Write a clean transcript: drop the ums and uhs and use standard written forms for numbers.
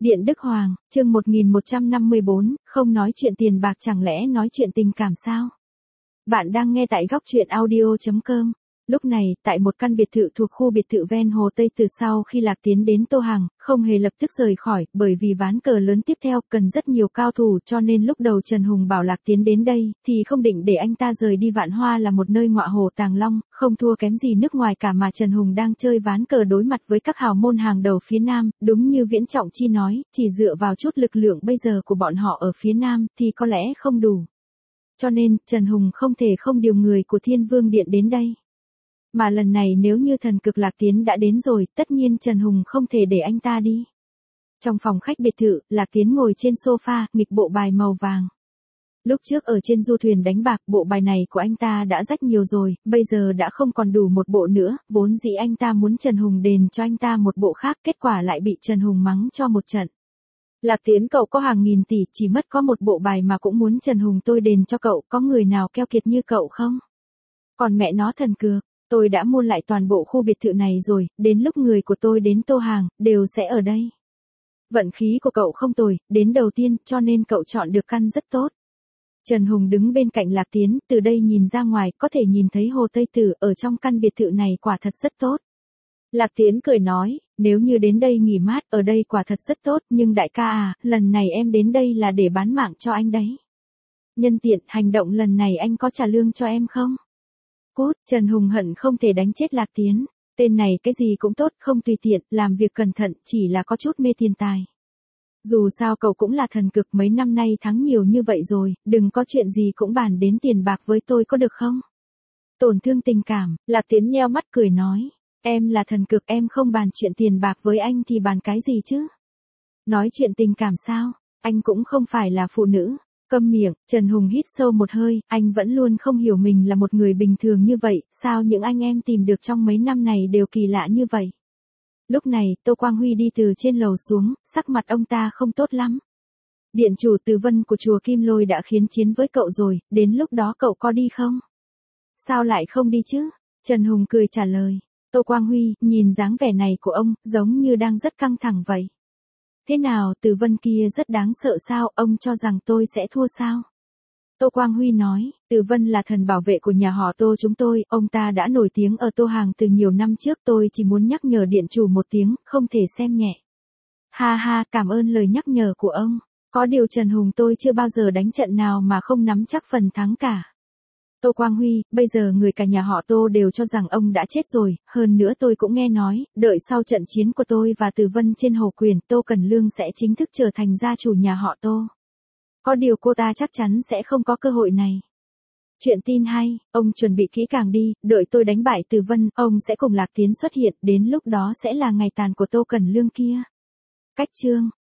Điện Đức Hoàng, chương 1154, không nói chuyện tiền bạc chẳng lẽ nói chuyện tình cảm sao? Bạn đang nghe tại góc chuyện audio.com. Lúc này, tại một căn biệt thự thuộc khu biệt thự ven Hồ Tây, từ sau khi Lạc Tiến đến Tô Hàng, không hề lập tức rời khỏi, bởi vì ván cờ lớn tiếp theo cần rất nhiều cao thủ, cho nên lúc đầu Trần Hùng bảo Lạc Tiến đến đây, thì không định để anh ta rời đi. Vạn Hoa là một nơi ngọa hồ tàng long, không thua kém gì nước ngoài cả, mà Trần Hùng đang chơi ván cờ đối mặt với các hào môn hàng đầu phía Nam. Đúng như Viễn Trọng Chi nói, chỉ dựa vào chút lực lượng bây giờ của bọn họ ở phía Nam, thì có lẽ không đủ. Cho nên, Trần Hùng không thể không điều người của Thiên Vương Điện đến đây. Mà lần này nếu như thần cực Lạc Tiến đã đến rồi, tất nhiên Trần Hùng không thể để anh ta đi. Trong phòng khách biệt thự, Lạc Tiến ngồi trên sofa, nghịch bộ bài màu vàng. Lúc trước ở trên du thuyền đánh bạc, bộ bài này của anh ta đã rách nhiều rồi, bây giờ đã không còn đủ một bộ nữa, vốn dĩ anh ta muốn Trần Hùng đền cho anh ta một bộ khác, kết quả lại bị Trần Hùng mắng cho một trận. Lạc Tiến, cậu có hàng nghìn tỷ, chỉ mất có một bộ bài mà cũng muốn Trần Hùng tôi đền cho cậu, có người nào keo kiệt như cậu không? Còn mẹ nó thần cược. Tôi đã mua lại toàn bộ khu biệt thự này rồi, đến lúc người của tôi đến Tô Hàng, đều sẽ ở đây. Vận khí của cậu không tồi, đến đầu tiên, cho nên cậu chọn được căn rất tốt. Trần Hùng đứng bên cạnh Lạc Tiến, từ đây nhìn ra ngoài, có thể nhìn thấy Hồ Tây Tử, ở trong căn biệt thự này quả thật rất tốt. Lạc Tiến cười nói, nếu như đến đây nghỉ mát, ở đây quả thật rất tốt, nhưng đại ca à, lần này em đến đây là để bán mạng cho anh đấy. Nhân tiện, hành động lần này anh có trả lương cho em không? Cút, Trần Hùng hận không thể đánh chết Lạc Tiến. Tên này cái gì cũng tốt, không tùy tiện, làm việc cẩn thận, chỉ là có chút mê tiền tài. Dù sao cậu cũng là thần cực, mấy năm nay thắng nhiều như vậy rồi, đừng có chuyện gì cũng bàn đến tiền bạc với tôi có được không? Tổn thương tình cảm, Lạc Tiến nheo mắt cười nói, em là thần cực, em không bàn chuyện tiền bạc với anh thì bàn cái gì chứ? Nói chuyện tình cảm sao? Anh cũng không phải là phụ nữ. Câm miệng, Trần Hùng hít sâu một hơi, anh vẫn luôn không hiểu mình là một người bình thường như vậy, sao những anh em tìm được trong mấy năm này đều kỳ lạ như vậy. Lúc này, Tô Quang Huy đi từ trên lầu xuống, sắc mặt ông ta không tốt lắm. Điện chủ Từ Vân của chùa Kim Lôi đã khiến chiến với cậu rồi, đến lúc đó cậu có đi không? Sao lại không đi chứ? Trần Hùng cười trả lời. Tô Quang Huy, nhìn dáng vẻ này của ông, giống như đang rất căng thẳng vậy. Thế nào, Từ Vân kia rất đáng sợ sao, ông cho rằng tôi sẽ thua sao? Tô Quang Huy nói, Từ Vân là thần bảo vệ của nhà họ Tô chúng tôi, ông ta đã nổi tiếng ở Tô Hàng từ nhiều năm trước, tôi chỉ muốn nhắc nhở điện chủ một tiếng, không thể xem nhẹ. Ha ha, cảm ơn lời nhắc nhở của ông, có điều Trần Hùng tôi chưa bao giờ đánh trận nào mà không nắm chắc phần thắng cả. Tô Quang Huy, bây giờ người cả nhà họ Tô đều cho rằng ông đã chết rồi, hơn nữa tôi cũng nghe nói, đợi sau trận chiến của tôi và Từ Vân trên Hồ Quyền, Tô Cần Lương sẽ chính thức trở thành gia chủ nhà họ Tô. Có điều cô ta chắc chắn sẽ không có cơ hội này. Chuyện tin hay, ông chuẩn bị kỹ càng đi, đợi tôi đánh bại Từ Vân, ông sẽ cùng Lạc Tiến xuất hiện, đến lúc đó sẽ là ngày tàn của Tô Cần Lương kia. Cách chương